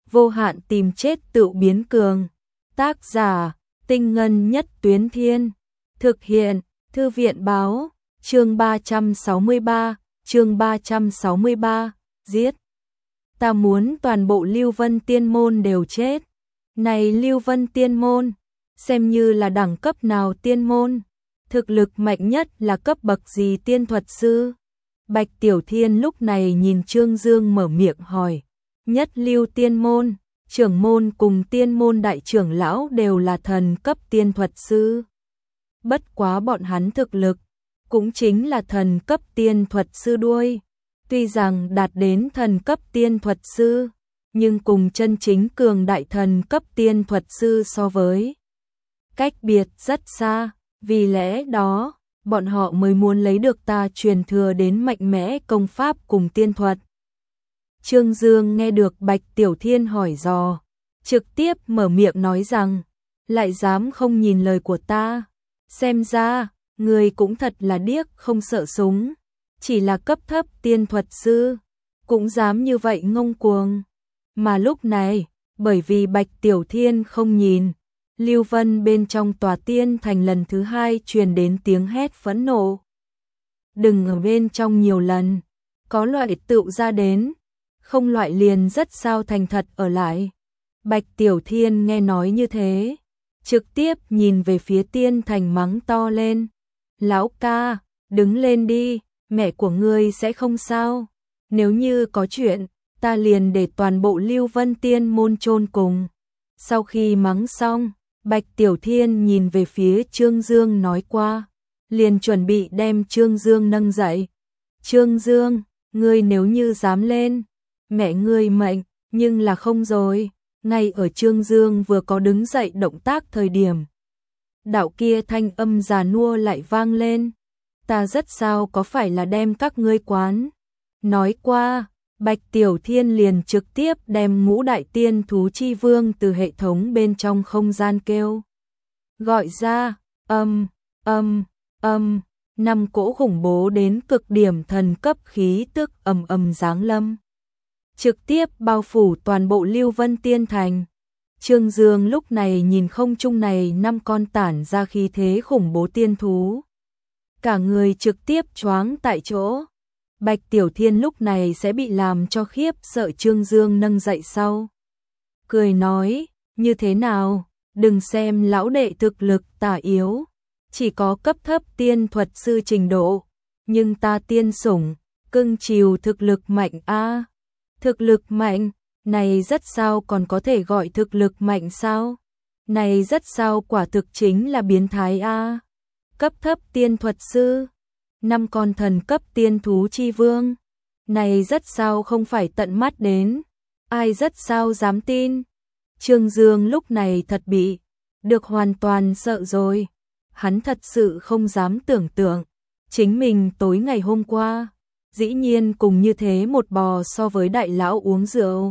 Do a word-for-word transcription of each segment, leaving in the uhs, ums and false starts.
vô hạn tìm chết tự biến cường. Tác giả, Tinh Ngân Nhất Tuyến Thiên. Thực hiện, Thư viện báo, chương ba trăm sáu mươi ba, chương ba trăm sáu mươi ba, giết. Ta muốn toàn bộ Lưu Vân Tiên Môn đều chết. Này Lưu Vân Tiên Môn, xem như là đẳng cấp nào tiên môn? Thực lực mạnh nhất là cấp bậc gì tiên thuật sư? Bạch Tiểu Thiên lúc này nhìn Trương Dương mở miệng hỏi. Nhất Lưu Tiên Môn, trưởng môn cùng tiên môn đại trưởng lão đều là thần cấp tiên thuật sư. Bất quá bọn hắn thực lực, cũng chính là thần cấp tiên thuật sư đuôi. Tuy rằng đạt đến thần cấp tiên thuật sư, nhưng cùng chân chính cường đại thần cấp tiên thuật sư so với cách biệt rất xa, vì lẽ đó, bọn họ mới muốn lấy được ta truyền thừa đến mạnh mẽ công pháp cùng tiên thuật. Trương Dương nghe được Bạch Tiểu Thiên hỏi dò, trực tiếp mở miệng nói rằng, lại dám không nhìn lời của ta, xem ra, người cũng thật là điếc không sợ súng, chỉ là cấp thấp tiên thuật sư, cũng dám như vậy ngông cuồng. Mà lúc này, bởi vì Bạch Tiểu Thiên không nhìn, Lưu Vân bên trong tòa tiên thành lần thứ hai truyền đến tiếng hét phẫn nộ. Đừng ở bên trong nhiều lần, có loại tựu ra đến, không loại liền rất sao thành thật ở lại. Bạch Tiểu Thiên nghe nói như thế, trực tiếp nhìn về phía tiên thành mắng to lên. Lão ca, đứng lên đi, mẹ của ngươi sẽ không sao. Nếu như có chuyện, ta liền để toàn bộ Lưu Vân Tiên Môn chôn cùng. Sau khi mắng xong, Bạch Tiểu Thiên nhìn về phía Trương Dương nói qua, liền chuẩn bị đem Trương Dương nâng dậy. Trương Dương, ngươi nếu như dám lên, mẹ ngươi mệnh, nhưng là không rồi. Ngay ở Trương Dương vừa có đứng dậy động tác thời điểm, đạo kia thanh âm già nua lại vang lên. Ta rất sao có phải là đem các ngươi quán. Nói qua, Bạch Tiểu Thiên liền trực tiếp đem ngũ đại tiên thú chi vương từ hệ thống bên trong không gian kêu gọi ra, âm, âm, âm, năm cỗ khủng bố đến cực điểm thần cấp khí tức ầm ầm giáng lâm, trực tiếp bao phủ toàn bộ Lưu Vân Tiên Thành. Trương Dương lúc này nhìn không trung này năm con tản ra khí thế khủng bố tiên thú, cả người trực tiếp choáng tại chỗ. Bạch Tiểu Thiên lúc này sẽ bị làm cho khiếp sợ Trương Dương nâng dậy sau. Cười nói, như thế nào, đừng xem lão đệ thực lực tà yếu, chỉ có cấp thấp tiên thuật sư trình độ, nhưng ta tiên sủng, cưng chiều thực lực mạnh a. Thực lực mạnh, này rất sao còn có thể gọi thực lực mạnh sao? Này rất sao quả thực chính là biến thái a. Cấp thấp tiên thuật sư, năm con thần cấp tiên thú chi vương, này rất sao không phải tận mắt đến, ai rất sao dám tin. Trương Dương lúc này thật bị được hoàn toàn sợ rồi, hắn thật sự không dám tưởng tượng, chính mình tối ngày hôm qua, dĩ nhiên cùng như thế một bò so với đại lão uống rượu.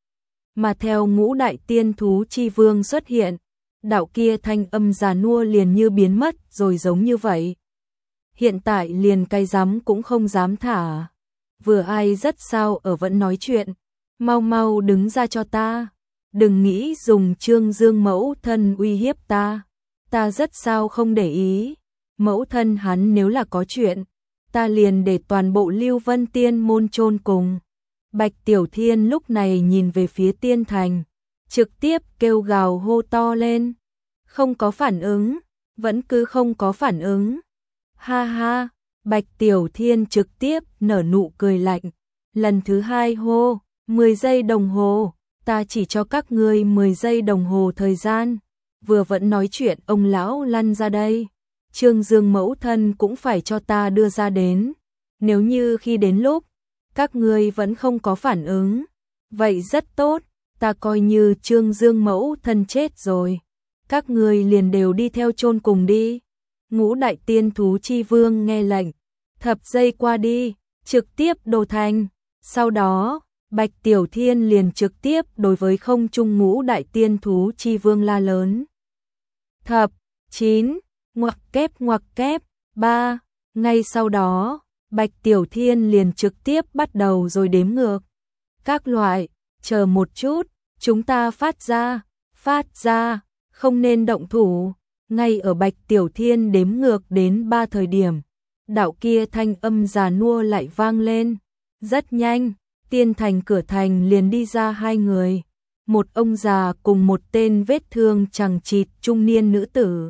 Mà theo ngũ đại tiên thú chi vương xuất hiện, đạo kia thanh âm già nua liền như biến mất rồi giống như vậy. Hiện tại liền cay rắm cũng không dám thả. Vừa ai rất sao ở vẫn nói chuyện, mau mau đứng ra cho ta, đừng nghĩ dùng Trương Dương mẫu thân uy hiếp ta, ta rất sao không để ý, mẫu thân hắn nếu là có chuyện, ta liền để toàn bộ Lưu Vân Tiên Môn chôn cùng. Bạch Tiểu Thiên lúc này nhìn về phía tiên thành, trực tiếp kêu gào hô to lên, không có phản ứng, vẫn cứ không có phản ứng. Ha ha, Bạch Tiểu Thiên trực tiếp nở nụ cười lạnh, lần thứ hai hô, mười giây đồng hồ, ta chỉ cho các ngươi mười giây đồng hồ thời gian. Vừa vẫn nói chuyện ông lão lăn ra đây, Trương Dương mẫu thân cũng phải cho ta đưa ra đến, nếu như khi đến lúc các ngươi vẫn không có phản ứng, vậy rất tốt, ta coi như Trương Dương mẫu thân chết rồi, các ngươi liền đều đi theo chôn cùng đi. Ngũ đại tiên thú chi vương nghe lệnh, thập giây qua đi, trực tiếp đồ thành. Sau đó, Bạch Tiểu Thiên liền trực tiếp đối với không trung ngũ đại tiên thú chi vương la lớn. Thập, chín, ngoặc kép ngoặc kép, ba. Ngay sau đó, Bạch Tiểu Thiên liền trực tiếp bắt đầu rồi đếm ngược. Các loại, chờ một chút, chúng ta phát ra, phát ra, không nên động thủ. Ngay ở Bạch Tiểu Thiên đếm ngược đến ba thời điểm, đạo kia thanh âm già nua lại vang lên. Rất nhanh, tiên thành cửa thành liền đi ra hai người, một ông già cùng một tên vết thương chằng chịt trung niên nữ tử.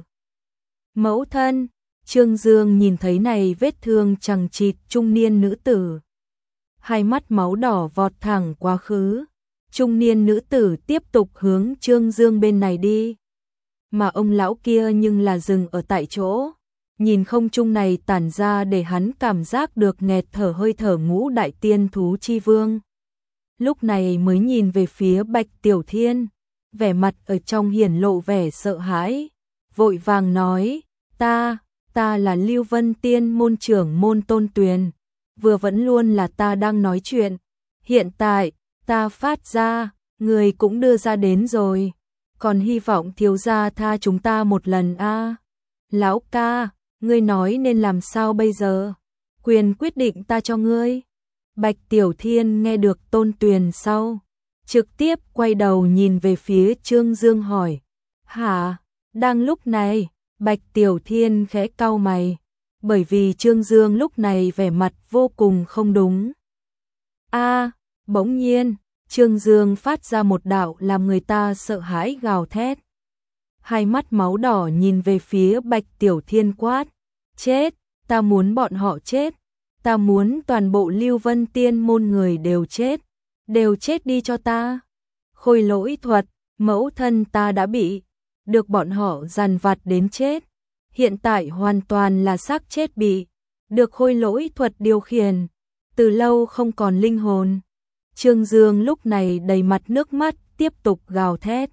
Mẫu thân, Trương Dương nhìn thấy này vết thương chằng chịt trung niên nữ tử, hai mắt máu đỏ vọt thẳng quá khứ. Trung niên nữ tử tiếp tục hướng Trương Dương bên này đi, mà ông lão kia nhưng là dừng ở tại chỗ, nhìn không trung này tản ra để hắn cảm giác được nghẹt thở hơi thở ngũ đại tiên thú chi vương. Lúc này mới nhìn về phía Bạch Tiểu Thiên, vẻ mặt ở trong hiển lộ vẻ sợ hãi, vội vàng nói, ta, ta là Lưu Vân Tiên môn trưởng môn Tôn Tuyền, vừa vẫn luôn là ta đang nói chuyện, hiện tại, ta phát ra, người cũng đưa ra đến rồi, còn hy vọng thiếu gia tha chúng ta một lần a. À. Lão ca, ngươi nói nên làm sao bây giờ? Quyền quyết định ta cho ngươi. Bạch Tiểu Thiên nghe được Tôn Tuyền sau, trực tiếp quay đầu nhìn về phía Trương Dương hỏi, hả? Đang lúc này, Bạch Tiểu Thiên khẽ cau mày, bởi vì Trương Dương lúc này vẻ mặt vô cùng không đúng. A, à, bỗng nhiên, Trương Dương phát ra một đạo làm người ta sợ hãi gào thét. Hai mắt máu đỏ nhìn về phía Bạch Tiểu Thiên quát, chết, ta muốn bọn họ chết, ta muốn toàn bộ Lưu Vân Tiên môn người đều chết, đều chết đi cho ta. Khôi lỗi thuật, mẫu thân ta đã bị, được bọn họ dằn vặt đến chết, hiện tại hoàn toàn là xác chết bị, được khôi lỗi thuật điều khiển, từ lâu không còn linh hồn. Trương Dương lúc này đầy mặt nước mắt tiếp tục gào thét.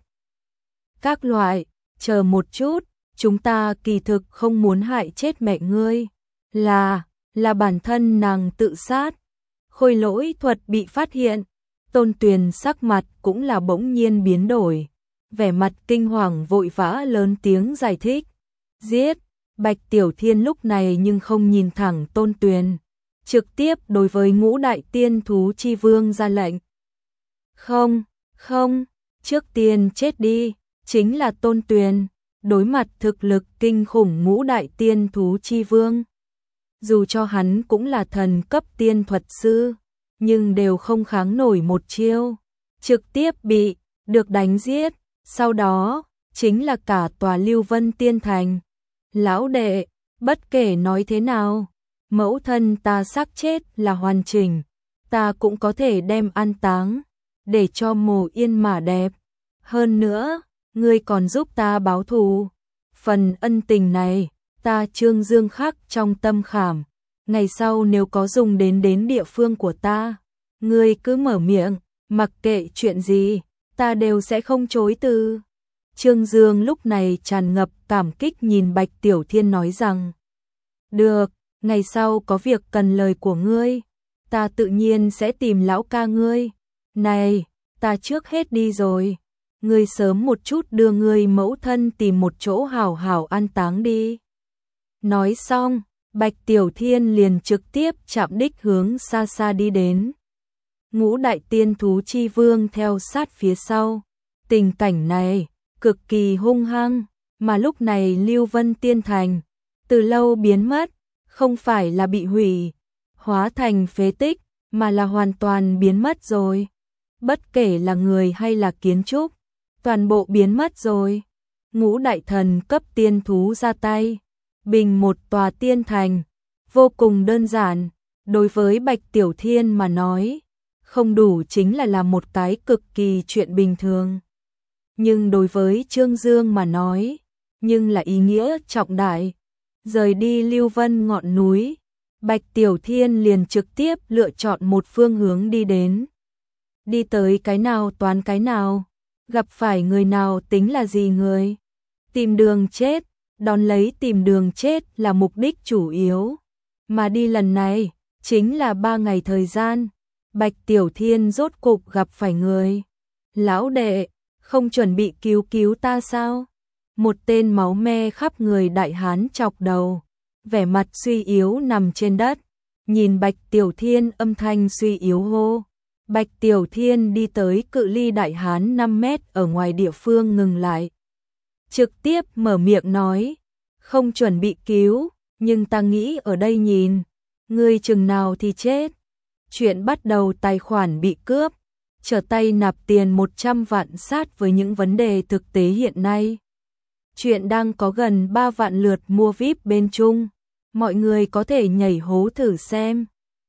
Các loại, chờ một chút, chúng ta kỳ thực không muốn hại chết mẹ ngươi, là, là bản thân nàng tự sát. Khôi lỗi thuật bị phát hiện, Tôn Tuyền sắc mặt cũng là bỗng nhiên biến đổi, vẻ mặt kinh hoàng vội vã lớn tiếng giải thích. Giết, Bạch Tiểu Thiên lúc này nhưng không nhìn thẳng Tôn Tuyền, trực tiếp đối với ngũ đại tiên thú chi vương ra lệnh. Không, không, trước tiên chết đi, chính là Tôn Tuyền, đối mặt thực lực kinh khủng ngũ đại tiên thú chi vương. Dù cho hắn cũng là thần cấp tiên thuật sư, nhưng đều không kháng nổi một chiêu, trực tiếp bị, được đánh giết, sau đó, chính là cả tòa Lưu Vân Tiên Thành. Lão đệ, bất kể nói thế nào, mẫu thân ta xác chết là hoàn chỉnh, ta cũng có thể đem an táng, để cho mồ yên mà đẹp. Hơn nữa, ngươi còn giúp ta báo thù. Phần ân tình này, ta Trương Dương khắc trong tâm khảm. Ngày sau nếu có dùng đến đến địa phương của ta, ngươi cứ mở miệng, mặc kệ chuyện gì, ta đều sẽ không chối từ. Trương Dương lúc này tràn ngập cảm kích nhìn Bạch Tiểu Thiên nói rằng, được, ngày sau có việc cần lời của ngươi, ta tự nhiên sẽ tìm lão ca ngươi. Này, ta trước hết đi rồi, ngươi sớm một chút đưa ngươi mẫu thân tìm một chỗ hảo hảo an táng đi. Nói xong, Bạch Tiểu Thiên liền trực tiếp chạm đích hướng xa xa đi đến. Ngũ đại tiên thú chi vương theo sát phía sau. Tình cảnh này cực kỳ hung hăng, mà lúc này Lưu Vân Tiên Thành từ lâu biến mất, không phải là bị hủy, hóa thành phế tích, mà là hoàn toàn biến mất rồi. Bất kể là người hay là kiến trúc, toàn bộ biến mất rồi. Ngũ đại thần cấp tiên thú ra tay, bình một tòa tiên thành, vô cùng đơn giản, đối với Bạch Tiểu Thiên mà nói, không đủ chính là làm một cái cực kỳ chuyện bình thường. Nhưng đối với Trương Dương mà nói, nhưng là ý nghĩa trọng đại. Rời đi Lưu Vân ngọn núi, Bạch Tiểu Thiên liền trực tiếp lựa chọn một phương hướng đi đến. Đi tới cái nào toán cái nào, gặp phải người nào tính là gì người. Tìm đường chết, đón lấy tìm đường chết là mục đích chủ yếu. Mà đi lần này, chính là ba ngày thời gian, Bạch Tiểu Thiên rốt cục gặp phải người. Lão đệ, không chuẩn bị cứu cứu ta sao? Một tên máu me khắp người đại hán chọc đầu, vẻ mặt suy yếu nằm trên đất, nhìn Bạch Tiểu Thiên âm thanh suy yếu hô. Bạch Tiểu Thiên đi tới cự ly Đại Hán năm mét ở ngoài địa phương ngừng lại. Trực tiếp mở miệng nói, không chuẩn bị cứu, nhưng ta nghĩ ở đây nhìn, ngươi chừng nào thì chết. Chuyện bắt đầu tài khoản bị cướp, trở tay nạp tiền một trăm vạn sát với những vấn đề thực tế hiện nay. Chuyện đang có gần ba vạn lượt mua vi ai pi bên Trung, mọi người có thể nhảy hố thử xem.